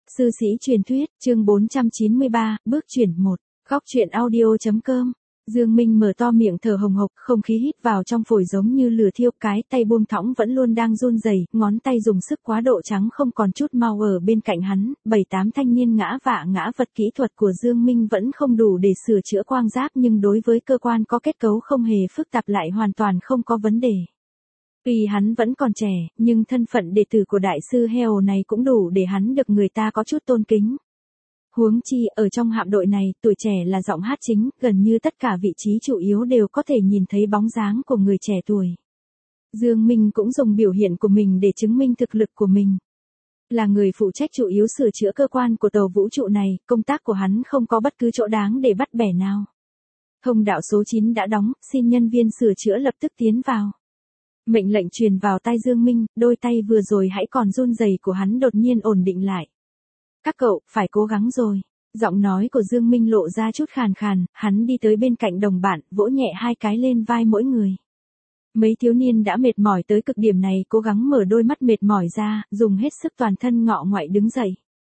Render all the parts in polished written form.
Sư sĩ truyền thuyết, chương 493, bước chuyển 1. Góc truyện audio.com. Dương Minh mở to miệng thở hồng hộc, không khí hít vào trong phổi giống như lửa thiêu, cái tay buông thõng vẫn luôn đang run rẩy, ngón tay dùng sức quá độ trắng không còn chút mau. Ở bên cạnh hắn, 7-8 thanh niên ngã vạ ngã vật. Kỹ thuật của Dương Minh vẫn không đủ để sửa chữa quang giáp, nhưng đối với cơ quan có kết cấu không hề phức tạp lại hoàn toàn không có vấn đề. Tuy hắn vẫn còn trẻ, nhưng thân phận đệ tử của đại sư Heo này cũng đủ để hắn được người ta có chút tôn kính. Huống chi, ở trong hạm đội này, tuổi trẻ là giọng hát chính, gần như tất cả vị trí chủ yếu đều có thể nhìn thấy bóng dáng của người trẻ tuổi. Dương Minh cũng dùng biểu hiện của mình để chứng minh thực lực của mình. Là người phụ trách chủ yếu sửa chữa cơ quan của tàu vũ trụ này, công tác của hắn không có bất cứ chỗ đáng để bắt bẻ nào. Thông đạo số 9 đã đóng, xin nhân viên sửa chữa lập tức tiến vào. Mệnh lệnh truyền vào tai Dương Minh, đôi tay vừa rồi hãy còn run rẩy của hắn đột nhiên ổn định lại. Các cậu, phải cố gắng rồi. Giọng nói của Dương Minh lộ ra chút khàn khàn, hắn đi tới bên cạnh đồng bạn, vỗ nhẹ 2 cái lên vai mỗi người. Mấy thiếu niên đã mệt mỏi tới cực điểm này cố gắng mở đôi mắt mệt mỏi ra, dùng hết sức toàn thân ngọ ngoại đứng dậy.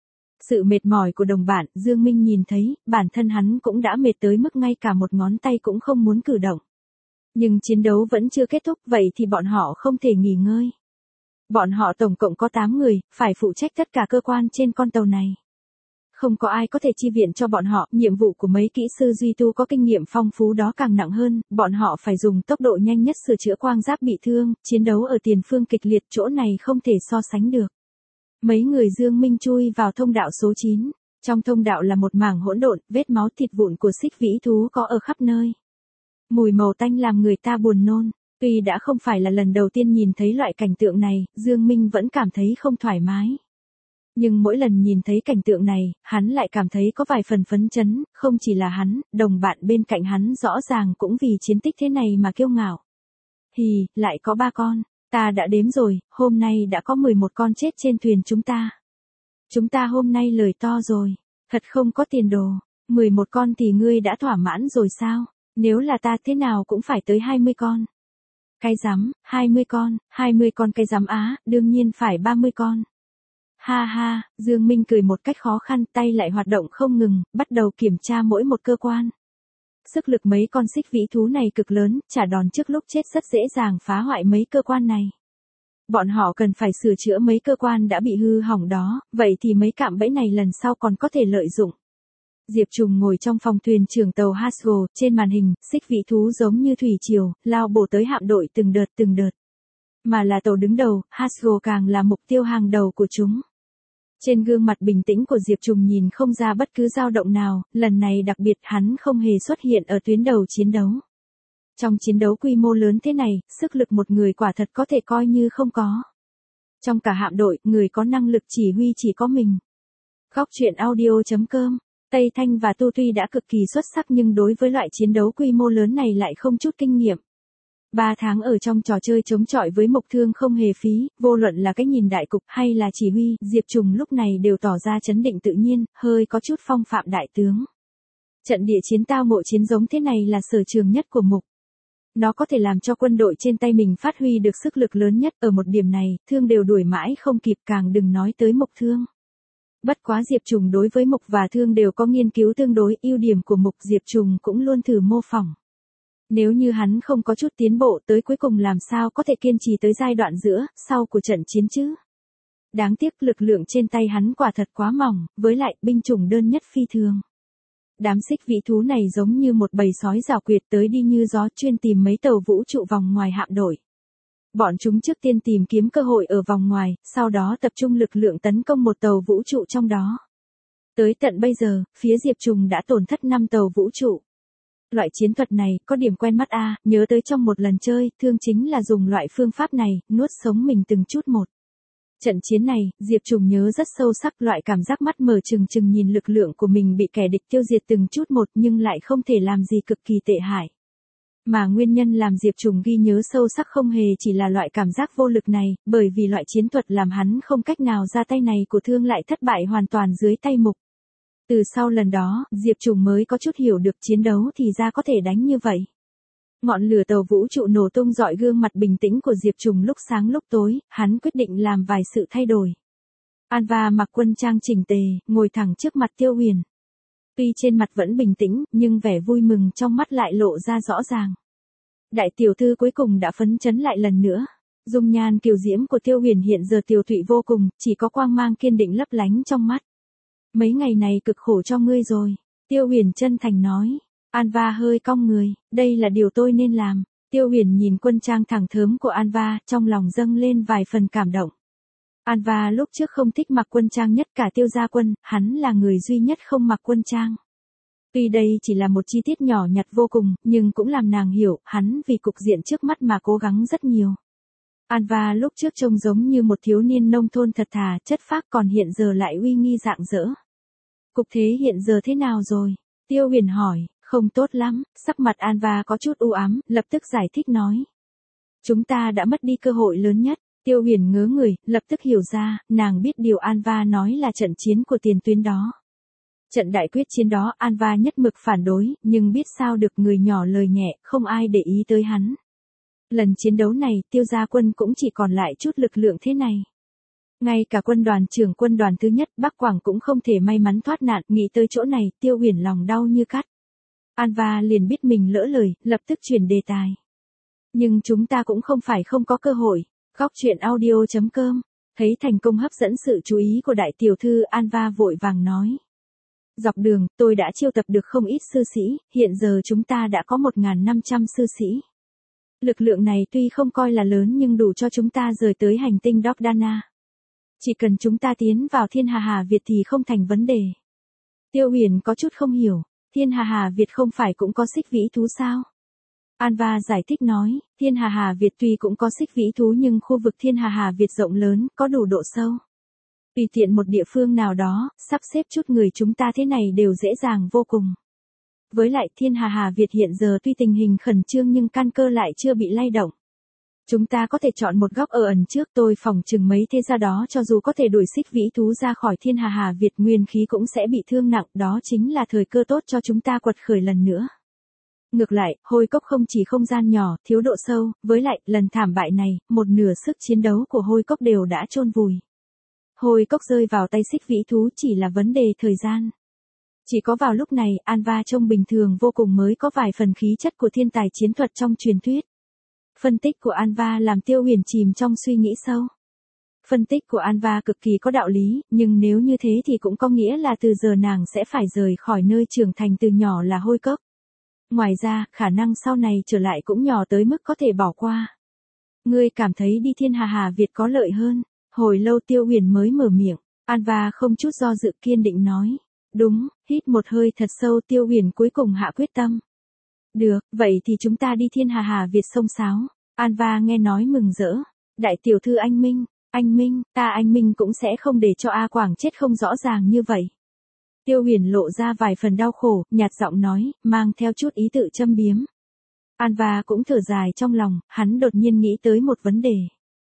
Sự mệt mỏi của đồng bạn, Dương Minh nhìn thấy, bản thân hắn cũng đã mệt tới mức ngay cả một ngón tay cũng không muốn cử động. Nhưng chiến đấu vẫn chưa kết thúc, vậy thì bọn họ không thể nghỉ ngơi. Bọn họ tổng cộng có 8 người, phải phụ trách tất cả cơ quan trên con tàu này. Không có ai có thể chi viện cho bọn họ, nhiệm vụ của mấy kỹ sư duy tu có kinh nghiệm phong phú đó càng nặng hơn, bọn họ phải dùng tốc độ nhanh nhất sửa chữa quang giáp bị thương, chiến đấu ở tiền phương kịch liệt, chỗ này không thể so sánh được. Mấy người Dương Minh chui vào thông đạo số 9, trong thông đạo là một mảng hỗn độn, vết máu thịt vụn của xích vĩ thú có ở khắp nơi. Mùi màu tanh làm người ta buồn nôn. Tuy đã không phải là lần đầu tiên nhìn thấy loại cảnh tượng này, Dương Minh vẫn cảm thấy không thoải mái. Nhưng mỗi lần nhìn thấy cảnh tượng này, hắn lại cảm thấy có vài phần phấn chấn, không chỉ là hắn, đồng bạn bên cạnh hắn rõ ràng cũng vì chiến tích thế này mà kiêu ngạo. Hì, lại có 3 con, ta đã đếm rồi, hôm nay đã có 11 con chết trên thuyền chúng ta. Chúng ta hôm nay lời to rồi, thật không có tiền đồ, 11 con thì ngươi đã thỏa mãn rồi sao? Nếu là ta thế nào cũng phải tới 20 con. Cái rắm, 20 con cái rắm á, đương nhiên phải 30 con. Ha ha, Dương Minh cười một cách khó khăn, tay lại hoạt động không ngừng, bắt đầu kiểm tra mỗi một cơ quan. Sức lực mấy con xích vĩ thú này cực lớn, trả đòn trước lúc chết rất dễ dàng phá hoại mấy cơ quan này. Bọn họ cần phải sửa chữa mấy cơ quan đã bị hư hỏng đó, vậy thì mấy cạm bẫy này lần sau còn có thể lợi dụng. Diệp Trùng ngồi trong phòng thuyền trưởng tàu Hasgo, trên màn hình, xích vĩ thú giống như thủy triều, lao bổ tới hạm đội từng đợt. Mà là tàu đứng đầu, Hasgo càng là mục tiêu hàng đầu của chúng. Trên gương mặt bình tĩnh của Diệp Trùng nhìn không ra bất cứ dao động nào, lần này đặc biệt hắn không hề xuất hiện ở tuyến đầu chiến đấu. Trong chiến đấu quy mô lớn thế này, sức lực một người quả thật có thể coi như không có. Trong cả hạm đội, người có năng lực chỉ huy chỉ có mình. Góc truyện audio.com. Tây Thanh và Tu tuy đã cực kỳ xuất sắc nhưng đối với loại chiến đấu quy mô lớn này lại không chút kinh nghiệm. 3 tháng ở trong trò chơi chống chọi với Mộc Thương không hề phí, vô luận là cái nhìn đại cục hay là chỉ huy, Diệp Trùng lúc này đều tỏ ra trấn định tự nhiên, hơi có chút phong phạm đại tướng. Trận địa chiến tao ngộ chiến giống thế này là sở trường nhất của Mục. Nó có thể làm cho quân đội trên tay mình phát huy được sức lực lớn nhất, ở một điểm này, Thương đều đuổi mãi không kịp, càng đừng nói tới Mộc Thương. Bất quá Diệp Trùng đối với Mục và Thương đều có nghiên cứu tương đối, ưu điểm của Mục Diệp Trùng cũng luôn thử mô phỏng. Nếu như hắn không có chút tiến bộ tới cuối cùng làm sao có thể kiên trì tới giai đoạn giữa, sau của trận chiến chứ. Đáng tiếc lực lượng trên tay hắn quả thật quá mỏng, với lại binh chủng đơn nhất phi thường. Đám xích vĩ thú này giống như một bầy sói rào quyệt tới đi như gió chuyên tìm mấy tàu vũ trụ vòng ngoài hạm đội. Bọn chúng trước tiên tìm kiếm cơ hội ở vòng ngoài, sau đó tập trung lực lượng tấn công một tàu vũ trụ trong đó. Tới tận bây giờ, phía Diệp Trùng đã tổn thất 5 tàu vũ trụ. Loại chiến thuật này, có điểm quen mắt nhớ tới trong một lần chơi, Thương chính là dùng loại phương pháp này, nuốt sống mình từng chút một. Trận chiến này, Diệp Trùng nhớ rất sâu sắc, loại cảm giác mắt mở trừng nhìn lực lượng của mình bị kẻ địch tiêu diệt từng chút một nhưng lại không thể làm gì cực kỳ tệ hại. Mà nguyên nhân làm Diệp Trùng ghi nhớ sâu sắc không hề chỉ là loại cảm giác vô lực này, bởi vì loại chiến thuật làm hắn không cách nào ra tay này của Thương lại thất bại hoàn toàn dưới tay Mục. Từ sau lần đó, Diệp Trùng mới có chút hiểu được chiến đấu thì ra có thể đánh như vậy. Ngọn lửa tàu vũ trụ nổ tung rọi gương mặt bình tĩnh của Diệp Trùng lúc sáng lúc tối, hắn quyết định làm vài sự thay đổi. Anva mặc quân trang chỉnh tề, ngồi thẳng trước mặt Tiêu Huyền. Tuy trên mặt vẫn bình tĩnh, nhưng vẻ vui mừng trong mắt lại lộ ra rõ ràng. Đại tiểu thư cuối cùng đã phấn chấn lại lần nữa. Dung nhan kiều diễm của Tiêu Huyền hiện giờ tiều tụy vô cùng, chỉ có quang mang kiên định lấp lánh trong mắt. Mấy ngày này cực khổ cho ngươi rồi. Tiêu Huyền chân thành nói. Anva hơi cong người, đây là điều tôi nên làm. Tiêu Huyền nhìn quân trang thẳng thớm của Anva, trong lòng dâng lên vài phần cảm động. Anva lúc trước không thích mặc quân trang nhất cả Tiêu gia quân, hắn là người duy nhất không mặc quân trang. Tuy đây chỉ là một chi tiết nhỏ nhặt vô cùng, nhưng cũng làm nàng hiểu, hắn vì cục diện trước mắt mà cố gắng rất nhiều. Anva lúc trước trông giống như một thiếu niên nông thôn thật thà, chất phác, còn hiện giờ lại uy nghi rạng rỡ. Cục thế hiện giờ thế nào rồi? Tiêu Huyền hỏi. Không tốt lắm, sắc mặt Anva có chút u ám, lập tức giải thích nói. Chúng ta đã mất đi cơ hội lớn nhất. Tiêu Huyền ngớ người, lập tức hiểu ra, nàng biết điều Anva nói là trận chiến của tiền tuyến đó. Trận đại quyết chiến đó Anva nhất mực phản đối, nhưng biết sao được, người nhỏ lời nhẹ, không ai để ý tới hắn. Lần chiến đấu này, Tiêu gia quân cũng chỉ còn lại chút lực lượng thế này. Ngay cả quân đoàn trưởng quân đoàn thứ nhất Bắc Quảng cũng không thể may mắn thoát nạn, nghĩ tới chỗ này, Tiêu Huyền lòng đau như cắt. Anva liền biết mình lỡ lời, lập tức chuyển đề tài. Nhưng chúng ta cũng không phải không có cơ hội. Góc truyện audio.com. Thấy thành công hấp dẫn sự chú ý của đại tiểu thư, Anva vội vàng nói. Dọc đường, tôi đã chiêu tập được không ít sư sĩ, hiện giờ chúng ta đã có 1.500 sư sĩ. Lực lượng này tuy không coi là lớn nhưng đủ cho chúng ta rời tới hành tinh Dordana. Chỉ cần chúng ta tiến vào Thiên Hà Việt thì không thành vấn đề. Tiêu Huyền có chút không hiểu. Thiên Hà Việt không phải cũng có xích vĩ thú sao? Anva giải thích nói, Thiên Hà Việt tuy cũng có xích vĩ thú nhưng khu vực Thiên Hà Việt rộng lớn, có đủ độ sâu. Tùy tiện một địa phương nào đó, sắp xếp chút người chúng ta thế này đều dễ dàng vô cùng. Với lại Thiên Hà Việt hiện giờ tuy tình hình khẩn trương nhưng căn cơ lại chưa bị lay động. Chúng ta có thể chọn một góc ở ẩn trước, tôi phòng chừng mấy thế gia đó cho dù có thể đuổi xích vĩ thú ra khỏi Thiên Hà Việt, nguyên khí cũng sẽ bị thương nặng, đó chính là thời cơ tốt cho chúng ta quật khởi lần nữa. Ngược lại, Hôi Cốc không chỉ không gian nhỏ, thiếu độ sâu, với lại, lần thảm bại này, một nửa sức chiến đấu của Hôi Cốc đều đã chôn vùi. Hôi Cốc rơi vào tay xích vĩ thú chỉ là vấn đề thời gian. Chỉ có vào lúc này, Anva trông bình thường vô cùng mới có vài phần khí chất của thiên tài chiến thuật trong truyền thuyết. Phân tích của Anva làm Tiêu Huyền chìm trong suy nghĩ sâu. Phân tích của Anva cực kỳ có đạo lý, nhưng nếu như thế thì cũng có nghĩa là từ giờ nàng sẽ phải rời khỏi nơi trưởng thành từ nhỏ là Hôi Cốc. Ngoài ra, khả năng sau này trở lại cũng nhỏ tới mức có thể bỏ qua. Ngươi cảm thấy đi Thiên Hà Việt có lợi hơn? Hồi lâu Tiêu Huyền mới mở miệng, Anva không chút do dự kiên định nói. Đúng, hít một hơi thật sâu, Tiêu Huyền cuối cùng hạ quyết tâm. Được, vậy thì chúng ta đi Thiên Hà Việt xông xáo. Anva nghe nói mừng rỡ. Đại tiểu thư anh Minh, anh Minh cũng sẽ không để cho A Quảng chết không rõ ràng như vậy. Tiêu Huyền lộ ra vài phần đau khổ, nhạt giọng nói, mang theo chút ý tự châm biếm. Anva cũng thở dài trong lòng, hắn đột nhiên nghĩ tới một vấn đề.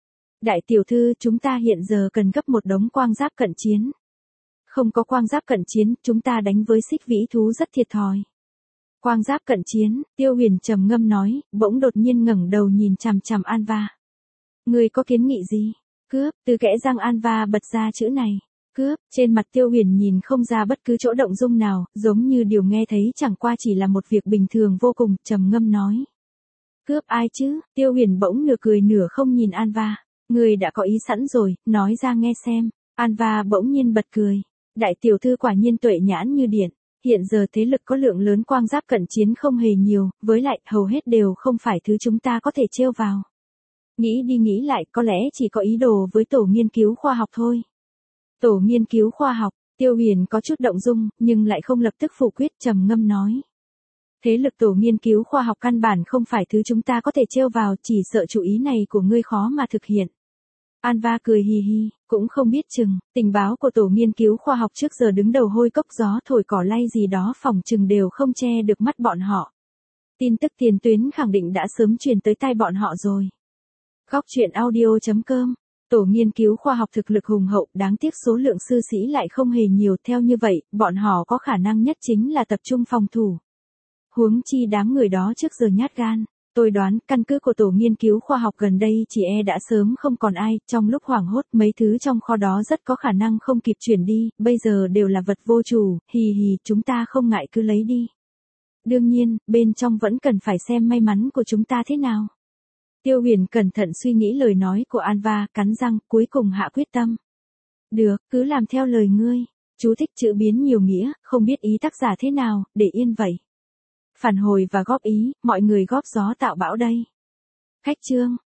Đại tiểu thư, chúng ta hiện giờ cần gấp một đống quang giáp cận chiến. Không có quang giáp cận chiến, chúng ta đánh với xích vĩ thú rất thiệt thòi. Quang giáp cận chiến, Tiêu Huyền trầm ngâm nói, bỗng đột nhiên ngẩng đầu nhìn chằm chằm Anva. Người có kiến nghị gì? Cướp, từ kẽ răng Anva bật ra chữ này. Cướp, trên mặt Tiêu Huyền nhìn không ra bất cứ chỗ động dung nào, giống như điều nghe thấy chẳng qua chỉ là một việc bình thường vô cùng, trầm ngâm nói. Cướp ai chứ? Tiêu Huyền bỗng nửa cười nửa không nhìn Anva. Người đã có ý sẵn rồi, nói ra nghe xem. Anva bỗng nhiên bật cười. Đại tiểu thư quả nhiên tuệ nhãn như điện. Hiện giờ thế lực có lượng lớn quang giáp cận chiến không hề nhiều, với lại hầu hết đều không phải thứ chúng ta có thể trêu vào. Nghĩ đi nghĩ lại, có lẽ chỉ có ý đồ với tổ nghiên cứu khoa học thôi. Tổ nghiên cứu khoa học, Tiêu Huyền có chút động dung, nhưng lại không lập tức phủ quyết, trầm ngâm nói. Thế lực tổ nghiên cứu khoa học căn bản không phải thứ chúng ta có thể trêu vào, chỉ sợ chủ ý này của ngươi khó mà thực hiện. Anva cười hì hì, cũng không biết chừng, tình báo của tổ nghiên cứu khoa học trước giờ đứng đầu Hôi Cốc, gió thổi cỏ lay gì đó phòng chừng đều không che được mắt bọn họ. Tin tức tiền tuyến khẳng định đã sớm truyền tới tai bọn họ rồi. Góc truyện audio.com. Tổ nghiên cứu khoa học thực lực hùng hậu, đáng tiếc số lượng sư sĩ lại không hề nhiều, theo như vậy, bọn họ có khả năng nhất chính là tập trung phòng thủ. Huống chi đám người đó trước giờ nhát gan. Tôi đoán, căn cứ của tổ nghiên cứu khoa học gần đây chỉ đã sớm không còn ai, trong lúc hoảng hốt mấy thứ trong kho đó rất có khả năng không kịp chuyển đi, bây giờ đều là vật vô chủ, hì hì, chúng ta không ngại cứ lấy đi. Đương nhiên, bên trong vẫn cần phải xem may mắn của chúng ta thế nào. Tiêu Huyền cẩn thận suy nghĩ lời nói của Anva, cắn răng, cuối cùng hạ quyết tâm. Được, cứ làm theo lời ngươi. Chú thích chữ biến nhiều nghĩa, không biết ý tác giả thế nào, để yên vậy. Phản hồi và góp ý, mọi người góp gió tạo bão đây. Khách chương.